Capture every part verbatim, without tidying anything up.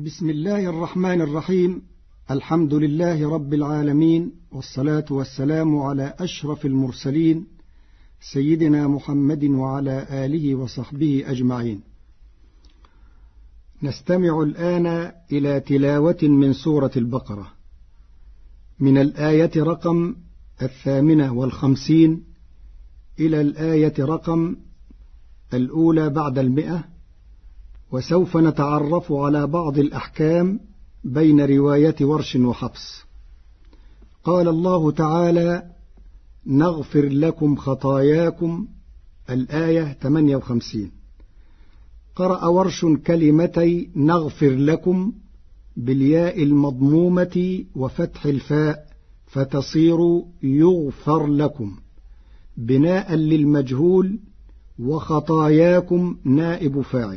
بسم الله الرحمن الرحيم. الحمد لله رب العالمين، والصلاة والسلام على أشرف المرسلين سيدنا محمد وعلى آله وصحبه أجمعين. نستمع الآن إلى تلاوة من سورة البقرة من الآية رقم الثامنة والخمسين إلى الآية رقم الأولى بعد المئة، وسوف نتعرف على بعض الأحكام بين رواية ورش وحفص. قال الله تعالى: نغفر لكم خطاياكم، الآية ثمانية وخمسين. قرأ ورش كلمتي نغفر لكم بالياء المضمومة وفتح الفاء فتصير يغفر لكم بناء للمجهول، وخطاياكم نائب فاعل.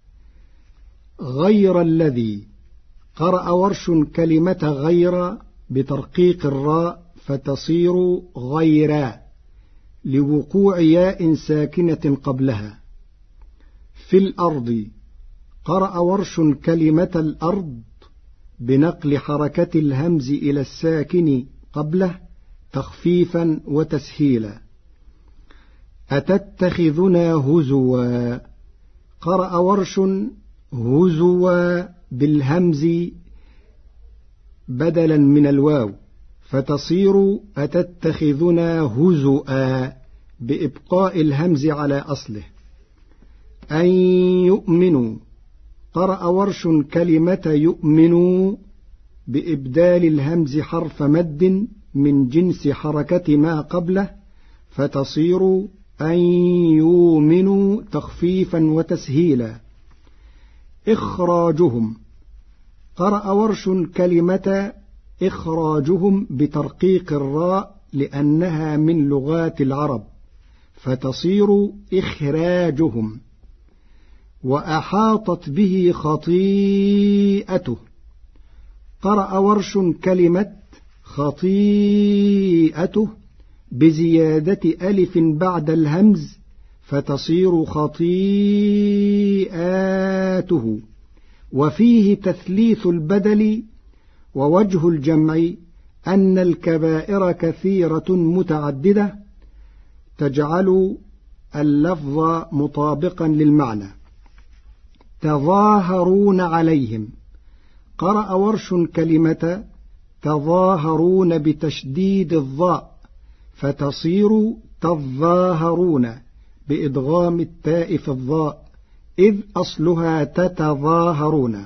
غير الذي قرأ ورش كلمة غير بترقيق الراء فتصير غيرا لوقوع ياء ساكنة قبلها. في الأرض قرأ ورش كلمة الأرض بنقل حركة الهمز إلى الساكن قبله تخفيفا وتسهيلا. أتتخذنا هزوا قرأ ورش هزوا بالهمز بدلا من الواو فتصير أتتخذنا هزؤا بإبقاء الهمز على أصله. أن يؤمنوا قرأ ورش كلمة يؤمنوا بإبدال الهمز حرف مد من جنس حركة ما قبله فتصير أن يؤمنوا تخفيفا وتسهيلا. إخراجهم قرأ ورش كلمة إخراجهم بترقيق الراء لأنها من لغات العرب فتصير إخراجهم. وأحاطت به خطيئته قرأ ورش كلمة خطيئته بزيادة ألف بعد الهمز فتصير خطيئاته، وفيه تثليث البدل. ووجه الجمع أن الكبائر كثيرة متعددة تجعل اللفظ مطابقا للمعنى. تظاهرون عليهم قرأ ورش كلمة تظاهرون بتشديد الظاء فتصير تظاهرون بإدغام التاء في الظاء إذ أصلها تتظاهرون.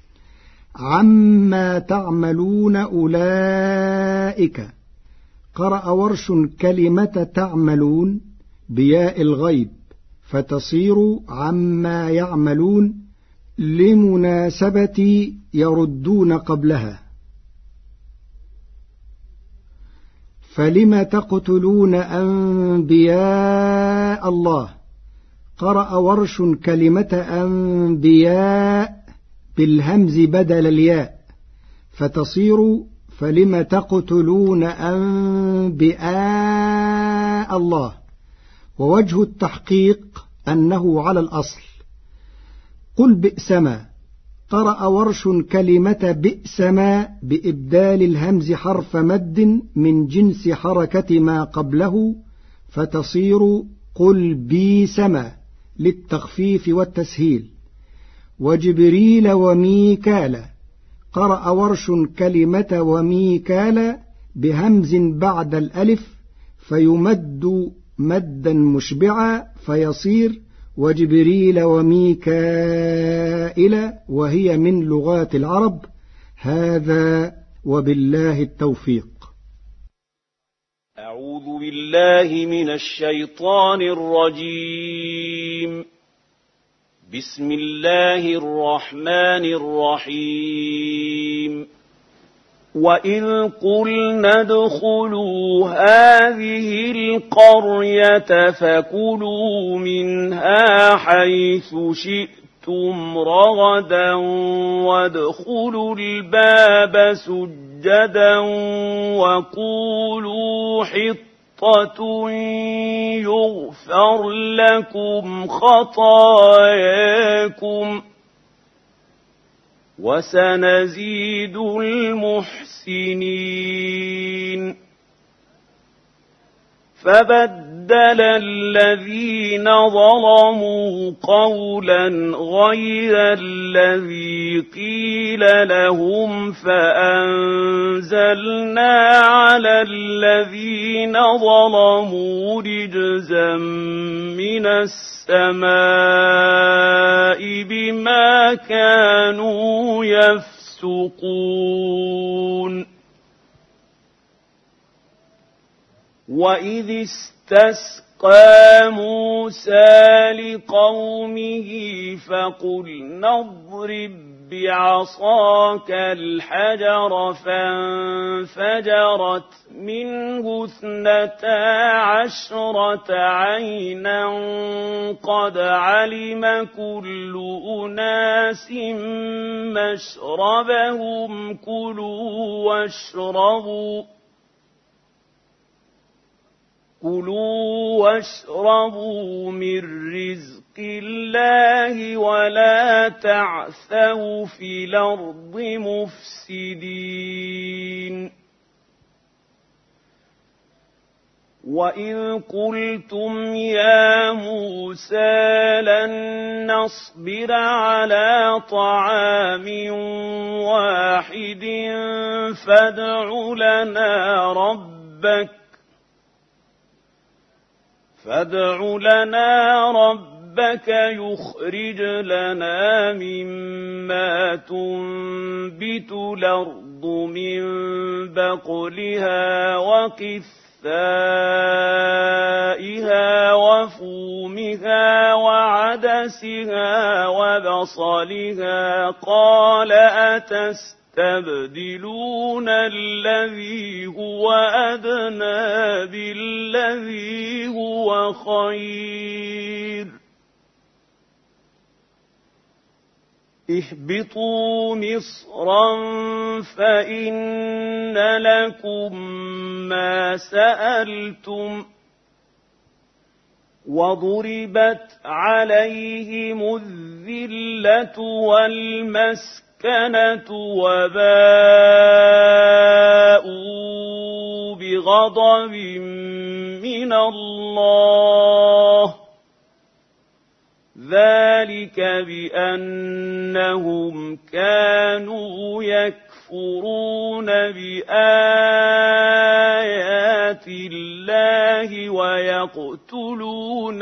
عما تعملون أولئك قرأ ورش كلمة تعملون بياء الغيب فتصير عما يعملون لمناسبة يردون قبلها. فلم تقتلون أنبياء الله قرأ ورش كلمة أنبياء بالهمز بدل الياء فتصير فلم تقتلون أنبياء الله. ووجه التحقيق أنه على الأصل. قل بئسما قرأ ورش كلمة بئسما بإبدال الهمز حرف مد من جنس حركة ما قبله فتصير قل بيسما للتخفيف والتسهيل. وجبريل وميكال قرأ ورش كلمة وميكال بهمز بعد الألف فيمد مدا مشبعا فيصير وجبريل وميكائيل، وهي من لغات العرب. هذا وبالله التوفيق. أعوذ بالله من الشيطان الرجيم. بسم الله الرحمن الرحيم. وإذ قلنا ادخلوا هذه القرية فكلوا منها حيث شئتم رغدا وادخلوا الباب سجدا وقولوا حطة يغفر لكم خطاياكم وسنزيد المحسنين. فبدل الذين ظلموا قولا غير الذي قيل لهم فأنزلنا على الذين ظلموا رجزا من السماء بما كانوا يفسقون. وإذ استسقى موسى لقومه فقلنا اضرب بعصاك الحجر فانفجرت منه اثنتا عشرة عينا قد علم كل أناس مشربهم كلوا واشربوا كلوا واشربوا من رزق الله ولا تعثوا في الأرض مفسدين. وإذ قلتم يا موسى لن نصبر على طعام واحد فادع لنا ربك فادع لنا ربك يخرج لنا مما تنبت الأرض من بقلها وقثائها وفومها وعدسها وبصلها قال أتستبدلون الذي هو أدنى بالذي هو خير اهبطوا مصرا فإن لكم ما سألتم وضربت عليهم الذلة والمسكنة وباءوا بغضب من الله ذلك بأنهم كانوا يكفرون بآيات الله ويقتلون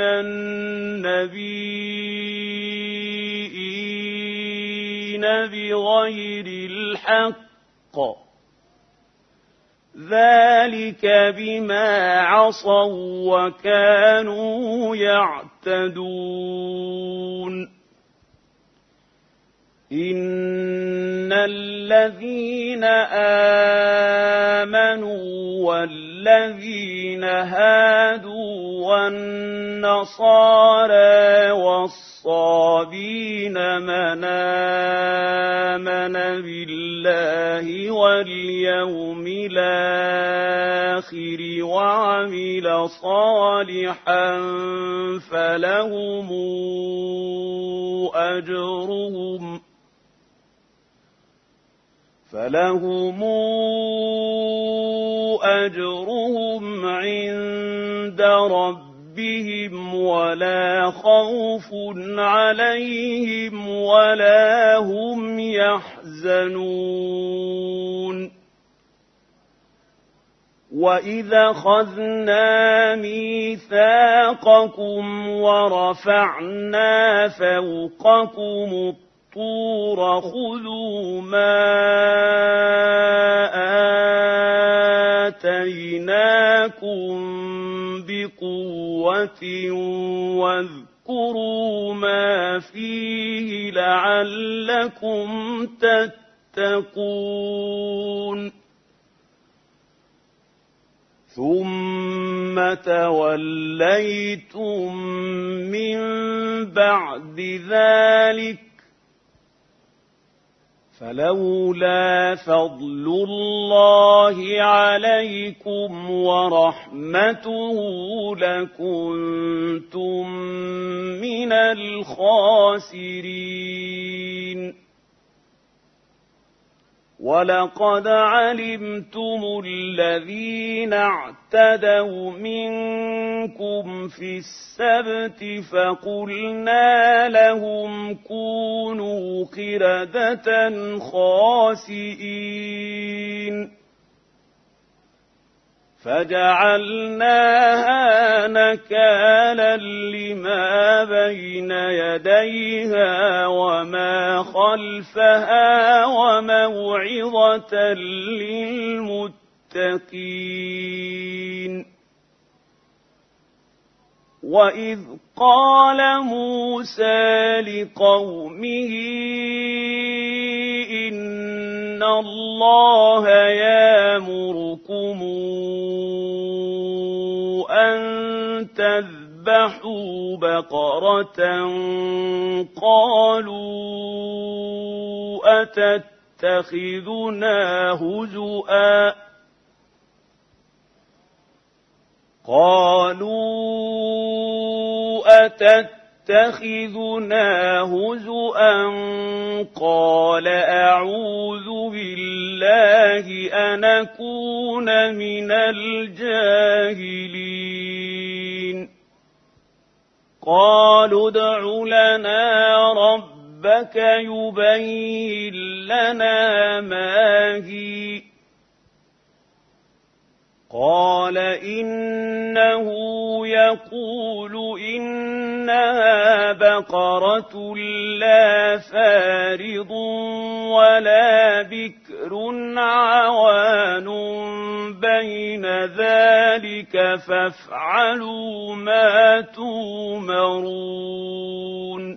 النبيين بغير الحق ذلك بما عصوا وكانوا يعتدون. إن الذين آمنوا والذين هادوا والنصارى والصابين من آمن بالله واليوم الآخر وعمل صالحا فلهم أجرهم فلهم أجرهم عند ربهم ولا خوف عليهم ولا هم يحزنون. وإذا أخذنا ميثاقكم ورفعنا فوقكم الطور خذوا ما آتيناكم بقوة واذكروا ما فيه لعلكم تتقون. ثم توليتم من بعد ذلك فلولا فضل الله عليكم ورحمته لكنتم من الخاسرين. وَلَقَدْ عَلِمْتُمُ الَّذِينَ اعْتَدَوْا مِنكُمْ فِي السَّبْتِ فَقُلْنَا لَهُمْ كُونُوا قِرَدَةً خَاسِئِينَ فَجَعَلْنَاهَا نَكَالًا لِمَا بَيْنَ يَدَيْهَا وَمَا خَلْفَهَا وَمَوْعِظَةً لِلْمُتَّقِينَ وَإِذْ قَالَ مُوسَىٰ لِقَوْمِهِ إِنَّ اللَّهَ يَأْمُرُكُمْ أَن تَذْبَحُوا بَقَرَةً قَالُوا أَتَتَّخِذُنَا هُزُوًا قَالُوا أَتَتَّخِذُنَا هُزُوًا قَالَ أَعُوذُ بِاللَّهِ أَنْ أَكُونَ مِنَ الْجَاهِلِينَ قَالُوا ادْعُ لَنَا رَبَّكَ يُبَيِّن لَّنَا مَا هِيَ قَالَ إِنَّهُ يَقُولُ إِنَّهَا بَقَرَةٌ لَّا فَارِضٌ وَلَا بِكْرٌ عَوَانٌ بَيْنَ ذَٰلِكَ فَافْعَلُوا مَا تُؤْمَرُونَ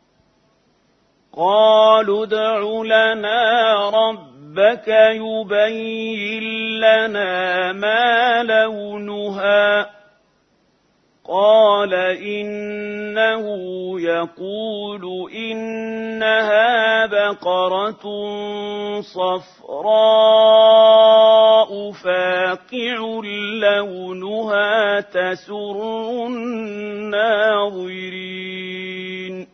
قَالُوا ادْعُ لَنَا رَبَّكَ رَبَّكَ يُبَيِّن لَّنَا مَا لَوْنُهَا قَالَ إِنَّهُ يَقُولُ إِنَّهَا بَقَرَةٌ صَفْرَاءُ فَاقِعٌ لَّوْنُهَا تَسُرُّ النَّاظِرِينَ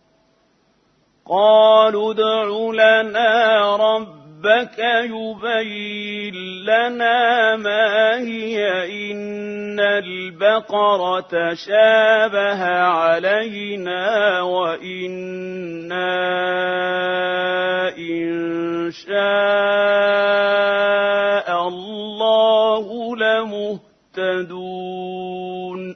قَالُوا ادْعُ لَنَا رَبَّكَ رَبَّكَ يُبَيِّن لَّنَا مَا هِيَ إِنَّ الْبَقَرَةَ شَابَهَ عَلَيْنَا وَإِنَّا إِن شَاءَ اللَّهُ لَمُهْتَدُونَ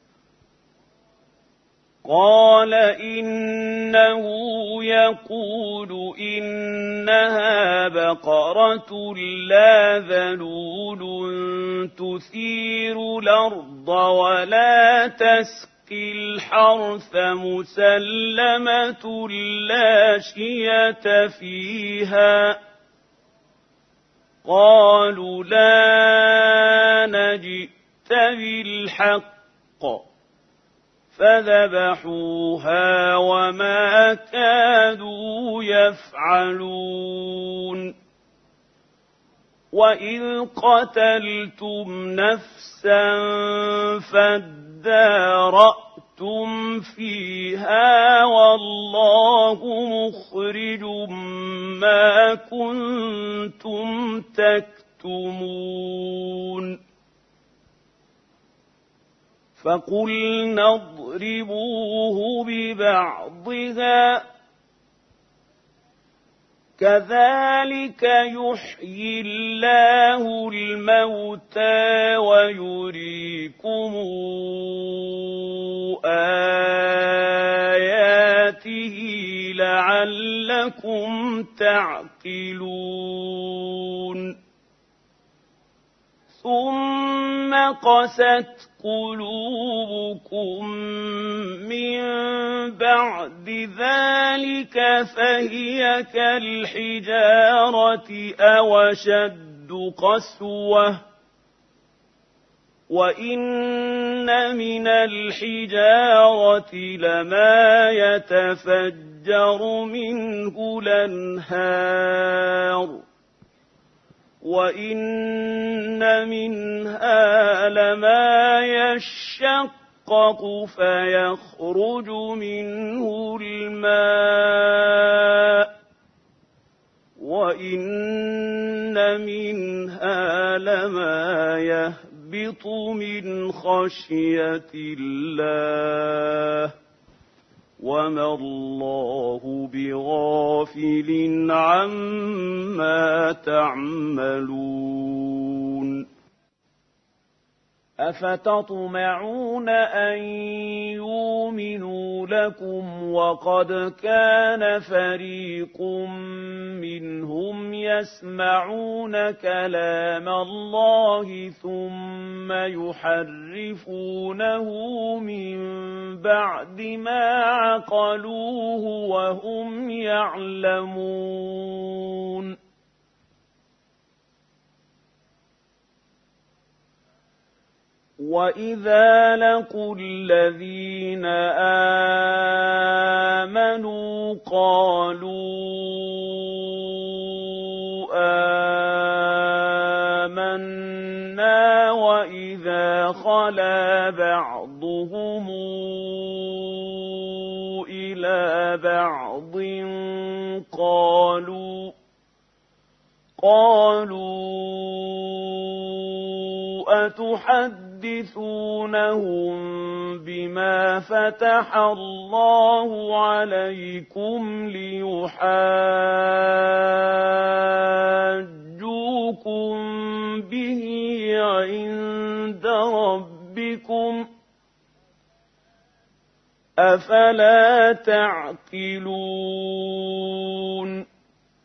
قَالَ إِنَّهُ يَقُولُ إِنَّهَا بَقَرَةٌ لَّا ذَلُولٌ تُثِيرُ الْأَرْضَ وَلَا تَسْقِي الْحَرْثَ مُسَلَّمَةٌ لَّا شِيَةَ فِيهَا قَالُوا لَا جِئْتَ بِالْحَقِّ فَذَبَحُوهَا وَمَا كَادُوا يَفْعَلُونَ وَإِذْ قَتَلْتُمْ نَفْسًا فَادَّارَأْتُمْ فِيهَا وَاللَّهُ مُخْرِجٌ مَّا كُنتُمْ تَكْتُمُونَ فَقُلْنَا اضْرِبُوهُ بِبَعْضِهَا كَذَٰلِكَ يُحْيِي اللَّهُ الْمَوْتَىٰ وَيُرِيكُمْ آيَاتِهِ لَعَلَّكُمْ تَعْقِلُونَ ثُمَّ قَسَتْ قُلُوبُكُم مِّن بَعْدِ ذَٰلِكَ فَهِيَ كَالْحِجَارَةِ أَوْ أَشَدُّ قَسْوَةً ۚ وَإِنَّ مِنَ الْحِجَارَةِ لَمَا يَتَفَجَّرُ مِنْهُ الْأَنْهَارُ وَإِنَّ مِنْهَا لَمَا يَشَّقَّقُ فَيَخْرُجُ مِنْهُ الْمَاءُ وَإِنَّ منها لما يهبط من خشية الله وما الله بغافل عما تعملون أفتطمعون أن يؤمنوا لكم وقد كان فريق منهم يسمعون كلام الله ثم يحرفونه من بعد ما عقلوه وهم يعلمون وَإِذَا لَقُوا الَّذِينَ آمَنُوا قَالُوا آمَنَّا وَإِذَا خَلَا بَعْضُهُمْ إِلَىٰ بَعْضٍ قَالُوا قَالُوا أَتُحَدِّثُونَهُم بِمَا فَتَحَ اللَّهُ عَلَيْكُمْ لِيُحَاجُّوكُم بِهِ عِندَ رَبِّكُمْ ۚ أَفَلَا تَعْقِلُونَ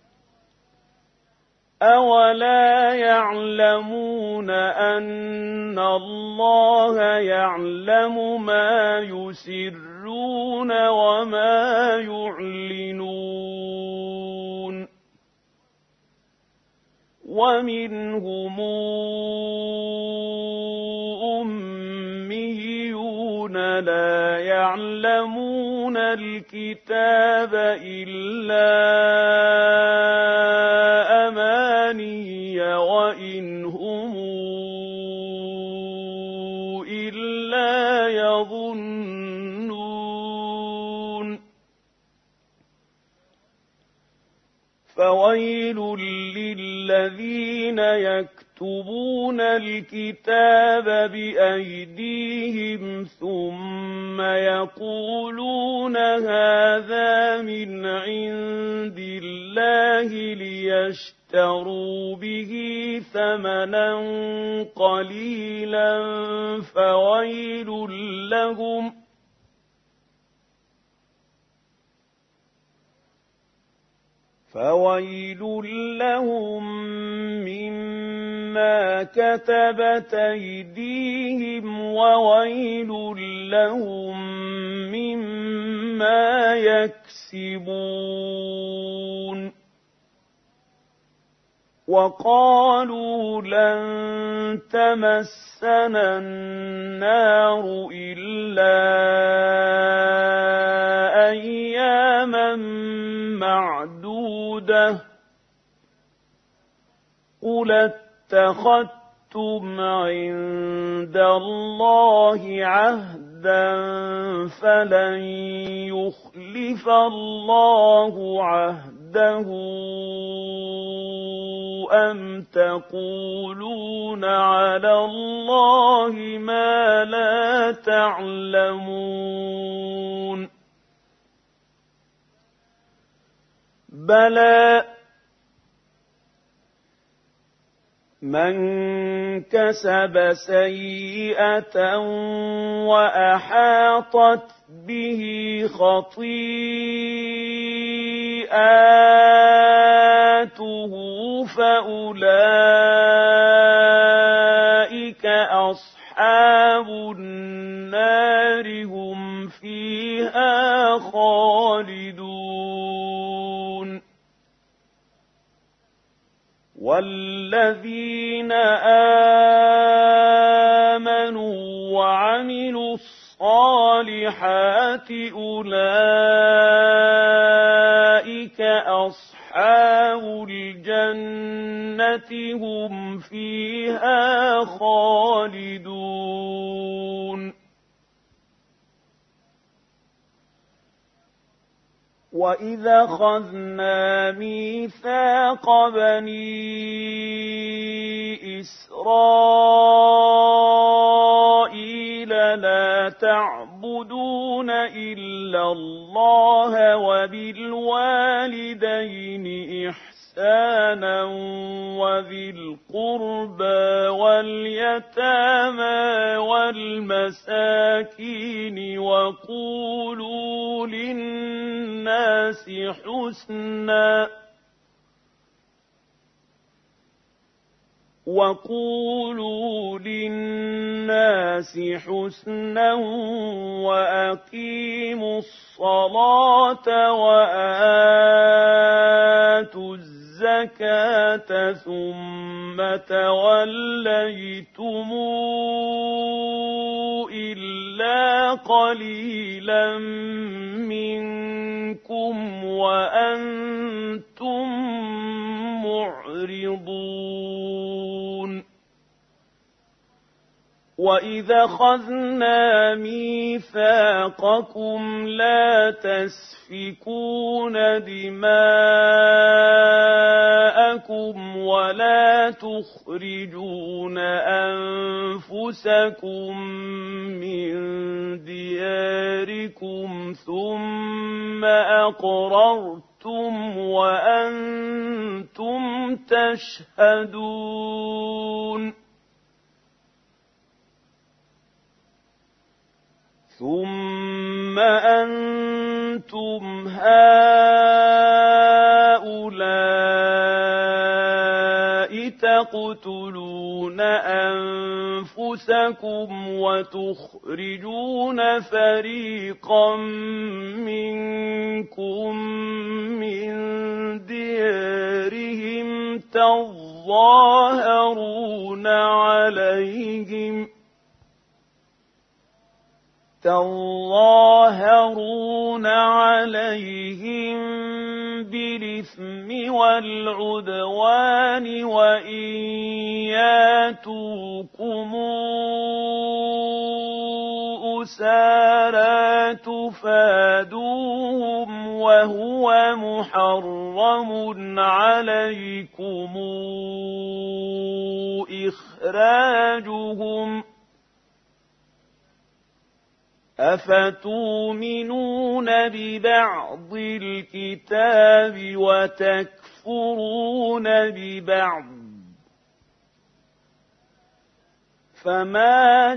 أَوَلَا يَعْلَمُونَ أَنَّ اللَّهَ يَعْلَمُ مَا يُسِرُّونَ وَمَا يُعْلِنُونَ وَمِنْهُمْ أُمِّيُّونَ لَا يَعْلَمُونَ الْكِتَابَ إِلَّا أَمَانِيَّ وَإِنْ هُمْ إِلَّا يَظُنُّونَ فَوَيْلٌ لِّلَّذِينَ يَكْتُبُونَ الْكِتَابَ بِأَيْدِيهِمْ ثُمَّ يَقُولُونَ هَٰذَا مِنْ عِندِ اللَّهِ لِيَشْتَرُوا بِهِ ثَمَنًا قَلِيلًا فَوَيْلٌ لَّهُمْ فَوَيْلٌ لَّهُم مِّمَّا كَتَبَتْ أَيْدِيهِمْ وَوَيْلٌ لَّهُم مِّمَّا يَكْسِبُونَ وَقَالُوا لَن تَمَسَّنَا النَّارُ إِلَّا أَيَّامًا مَّعْدُودَةً قُلِ اتَّخَذْتُمْ عِندَ اللَّهِ عَهْدًا فَلَن يُخْلِفَ اللَّهُ عَهْدَهُ أَمْ تَقُولُونَ عَلَى اللَّهِ مَا لَا تَعْلَمُونَ بَلَىٰ مَن كَسَبَ سَيِّئَةً وَأَحَاطَتْ بِهِ خَطِيئَاتُهُ فَأُولَٰئِكَ أَصْحَابُ النَّارِ هُمْ فِيهَا خَالِدُونَ وَالَّذِينَ آمَنُوا وَعَمِلُوا الصَّالِحَاتِ أُولَٰئِكَ أَصْحَابُ الْجَنَّةِ هُمْ فِيهَا خَالِدُونَ وَإِذَا أَخَذْنَا مِيثَاقَ بَنِي إِسْرَائِيلَ لَا تَعْبُدُونَ إِلَّا اللَّهَ وَبِالْوَالِدَيْنِ إِحْسَانًا وَذِي الْقُرْبَى وَالْيَتَامَى وَالْمَسَاكِينِ وَقُولُوا لِلنَّاسِ حُسْنًا وَقُولُوا لِلنَّاسِ حُسْنًا وَأَقِيمُوا الصَّلَاةَ وَآتُوا الزَّكَاةَ ثُمَّ تَوَلَّيْتُمْ إِلَّا قَلِيلًا مِّنكُمْ وَأَنتُم مُّعْرِضُونَ وَإِذَا أَخَذْنَا مِيثَاقَكُمْ لَا تَسْفِكُونَ دِمَاءَكُمْ وَلَا تُخْرِجُونَ أَنفُسَكُم مِّن دِيَارِكُمْ ثُمَّ أَقْرَرْتُمْ وَأَنتُمْ تَشْهَدُونَ ثُمَّ أَنتُمْ هَٰؤُلَاءِ تَقْتُلُونَ أَنفُسَكُمْ وَتُخْرِجُونَ فَرِيقًا مِّنكُم مِّن دِيَارِهِمْ تَظَاهَرُونَ عَلَيْهِمْ تظاهرون عليهم بالإثم والعدوان وإن ياتوكم أسارى تفادوهم وهو محرم عليكم إخراجهم أفتؤمنون ببعض الكتاب وتكفرون ببعض فما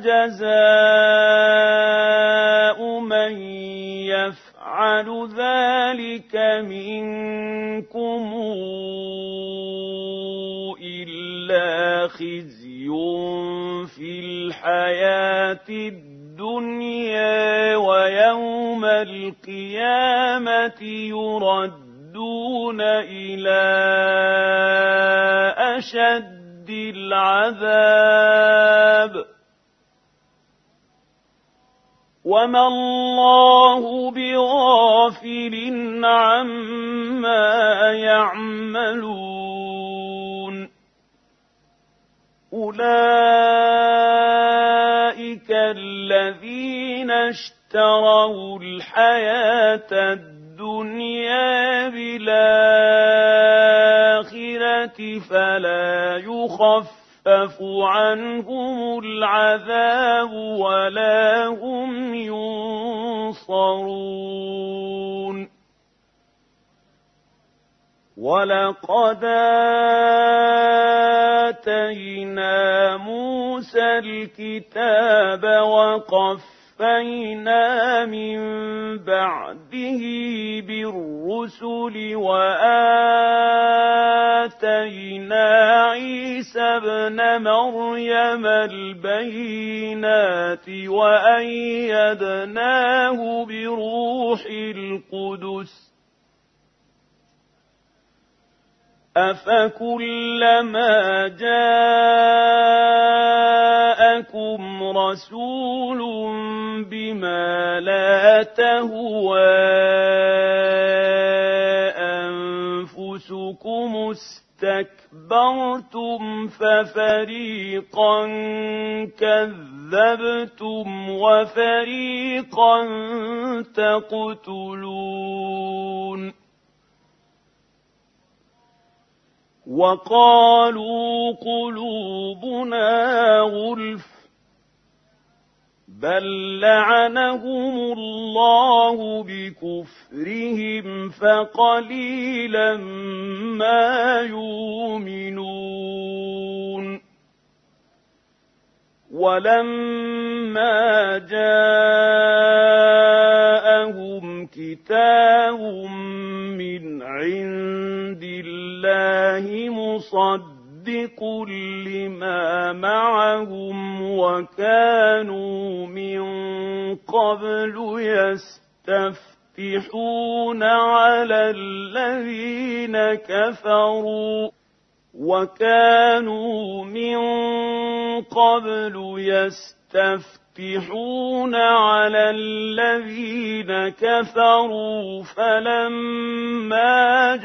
جزاء من يفعل ذلك منكم إلا خزي في الحياة الدنيا الدنيا ويوم القيامة يردون إلى أشد العذاب وما الله بغافل عما يعملون أولئك الذين اشتروا الحياة الدنيا بالآخرة فلا يخفف عنهم العذاب ولا هم ينصرون وَلَقَدْ آتَيْنَا مُوسَى الْكِتَابَ وَقَفَّيْنَا مِن بَعْدِهِ بِالرُّسُلِ وَآتَيْنَا عِيسَى ابْنَ مَرْيَمَ الْبَيِّنَاتِ وَأَيَّدْنَاهُ بِرُوحِ الْقُدُسِ أَفَكُلَّمَا جَاءَكُمْ رَسُولٌ بِمَا لَا تَهْوَىٰ أنفسكم اسْتَكْبَرْتُمْ فَفَرِيقًا كَذَّبْتُمْ وَفَرِيقًا تَقْتُلُونَ وَقَالُوا قُلُوبُنَا غُلْفٌ بَل لَّعَنَهُمُ اللَّهُ بِكُفْرِهِمْ فَقَلِيلًا مَّا يُؤْمِنُونَ وَلَمَّا جَاءَهُمْ كِتَابٌ مِّنْ عِندِ اللَّهِ مُصَدِّقٌ لِّمَا مَعَهُمْ وَكَانُوا مِن قَبْلُ يَسْتَفْتِحُونَ عَلَى الَّذِينَ كَفَرُوا وَكَانُوا مِن قَبْلُ يَسْتَفْتِحُونَ عَلَى الَّذِينَ كَفَرُوا فَلَمَّا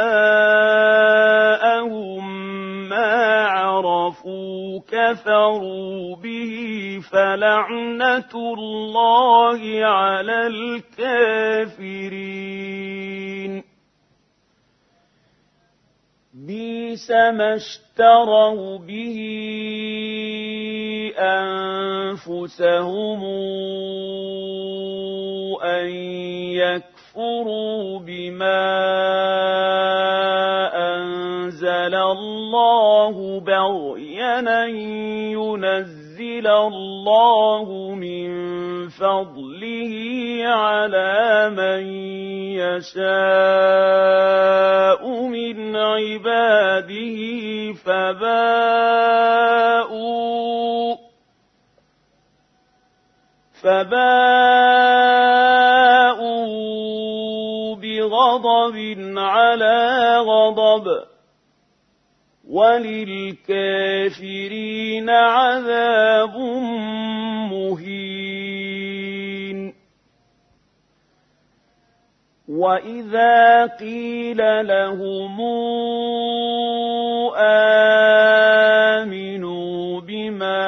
جَاءَهُم مَّا عَرَفُوا كَفَرُوا بِهِ فَلَعْنَةُ اللَّهِ عَلَى الْكَافِرِينَ بِئْسَ مَا اشْتَرَوْا بِهِ أَنفُسَهُمْ أَن يَكْفُرُوا بِمَا أَنزَلَ اللَّهُ بَغْيًا أَن يُنَزِّلَ اللَّهُ مِن فَضْلِهِ عَلَىٰ مَن يَشَاءُ مِنْ عِبَادِهِ فَبَاءُوا فَبَاءُوا بِغَضَبٍ عَلَىٰ غَضَبٍ وَلِلْكَافِرِينَ عَذَابٌ مُّهِينٌ وَإِذَا قِيلَ لَهُمْ آمِنُوا بِمَا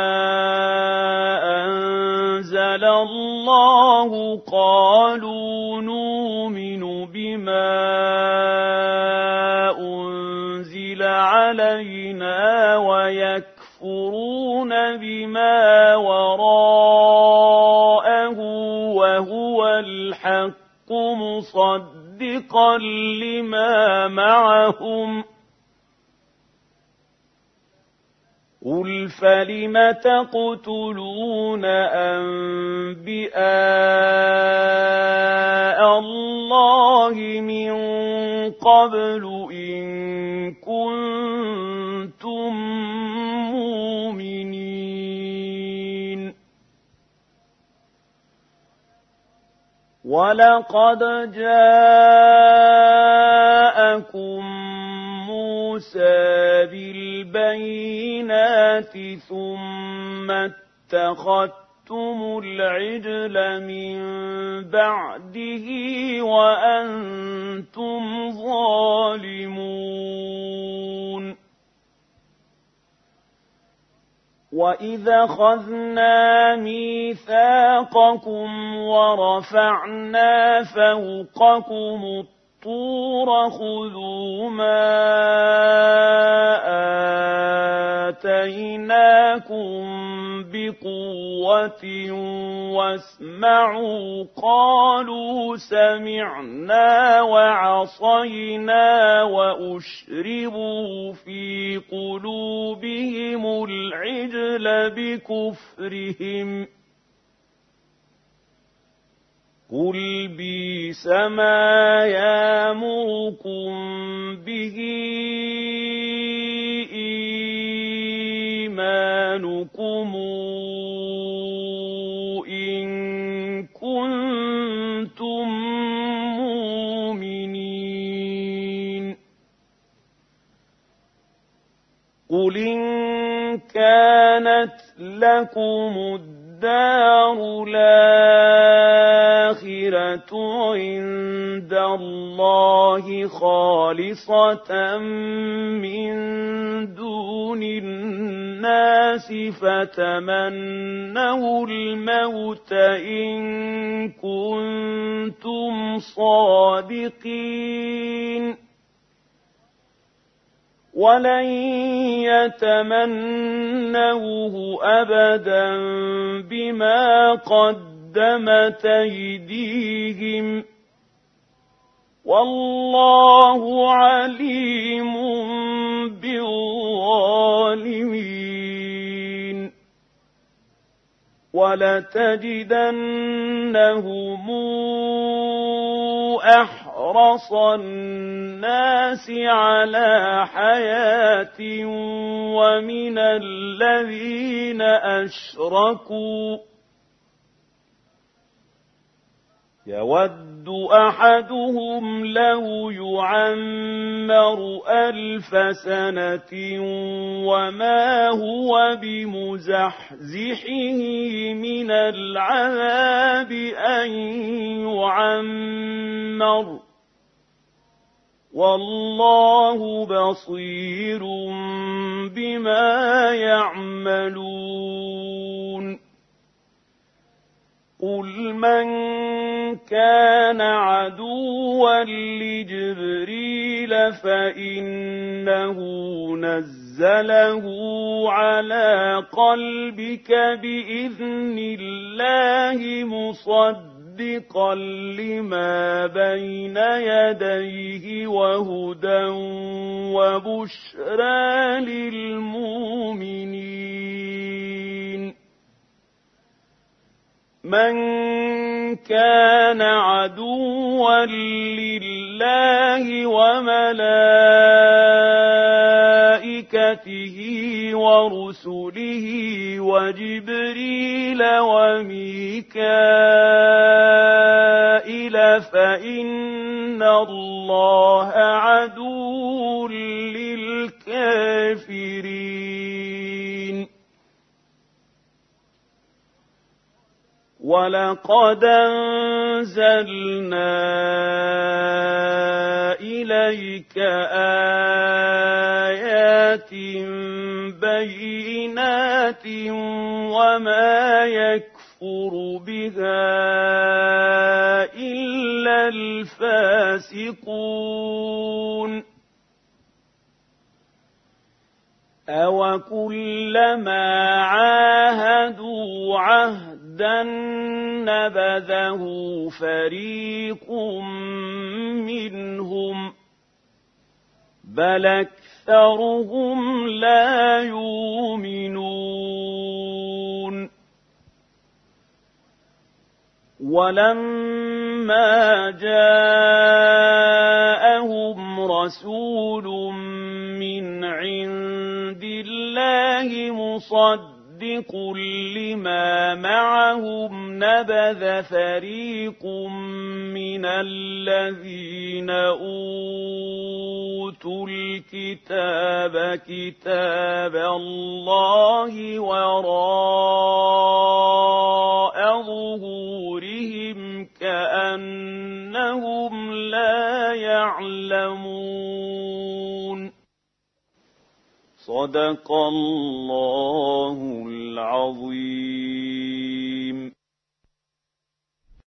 أَنزَلَ اللَّهُ قَالُوا نُؤْمِنُ بِمَا أُنزِلَ عَلَيْنَا وَيَكْفُرُونَ بِمَا وَرَاءَهُ وَهُوَ الْحَقُّ مُصَدِّقًا لِّمَا مَعَهُمْ قُلْ فَلِمَ تَقْتُلُونَ أَنبِيَاءَ اللَّهِ مِن قَبْلُ إِن كُنتُم مُّؤْمِنِينَ وَلَقَدْ جَاءَكُم مُّوسَىٰ بِالْبَيِّنَاتِ ثُمَّ اتَّخَذْتُمُ الْعِجْلَ مِن بَعْدِهِ وَأَنتُمْ ظَالِمُونَ وَإِذْ أَخَذْنَا مِيثَاقَكُمْ وَرَفَعْنَا فَوْقَكُمُ الطُّورَ خُذُوا مَا آتَيْنَاكُم بِقُوَّةٍ وَاسْمَعُوا قَالُوا سَمِعْنَا وَعَصَيْنَا وَأُشْرِبُوا فِي قُلُوبِهِمُ الْعِجْلَ بِكُفْرِهِمْ قُلْ بِئْسَ مَا يَأْمُرُكُم بِهِ إِيمَانُكُمْ إِن كُنتُم مُّؤْمِنِينَ قُلْ إِن كَانَتْ لَكُمُ وَالدَّارُ الْآخِرَةُ عِندَ اللَّهِ خَالِصَةً مِّن دُونِ النَّاسِ فَتَمَنَّوُا الْمَوْتَ إِن كُنتُمْ صَادِقِينَ وَلَن يَتَمَنَّوْهُ أَبَدًا بِمَا قَدَّمَتْ أَيْدِيهِمْ وَاللَّهُ عَلِيمٌ بِالظَّالِمِينَ وَلَتَجِدَنَّهُمْ أَحْرَصَ النَّاسِ عَلَىٰ حَيَاةٍ وَمِنَ الَّذِينَ أَشْرَكُوا يَوَدُّ أَحَدُهُمْ لَوْ يُعَمَّرُ أَلْفَ سَنَةٍ وَمَا هُوَ بِمُزَحْزِحِهِ مِنَ الْعَذَابِ أَن يُعَمَّرَ وَاللَّهُ بَصِيرٌ بِمَا يَعْمَلُونَ قُلْ مَن كَانَ عَدُوًّا لِّجِبْرِيلَ فَإِنَّهُ نَزَّلَهُ عَلَىٰ قَلْبِكَ بِإِذْنِ اللَّهِ مُصَدِّقًا لِّمَا بَيْنَ يَدَيْهِ وَهُدًى وَبُشْرَىٰ لِلْمُؤْمِنِينَ مَن كَانَ عَدُوًّا لِّلَّهِ وَمَلَائِكَتِهِ وَرُسُلِهِ وَجِبْرِيلَ وَمِيكَائِيلَ فَإِنَّ اللَّهَ عَدُوٌّ لِّلْكَافِرِينَ وَلَقَدْ أَنزَلْنَا إِلَيْكَ آيَاتٍ بَيِّنَاتٍ وَمَا يَكْفُرُ بِهَا إِلَّا الْفَاسِقُونَ أَوَكُلَّمَا عَاهَدُوا عَهْدًا نَّبَذَهُ فَرِيقٌ مِّنْهُم بَلْ أَكْثَرُهُمْ لَا يُؤْمِنُونَ وَلَمَّا جَاءَهُمْ رَسُولٌ مِّنْ عِندِ اللَّهِ مُصَدِّقٌ لِّمَا مَعَهُمْ نَبَذَ فَرِيقٌ مِّنَ الَّذِينَ أُوتُوا الْكِتَابَ كِتَابَ اللَّهِ وَرَاءَ ظُهُورِهِمْ كَأَنَّهُمْ لَا يَعْلَمُونَ صدق الله العظيم.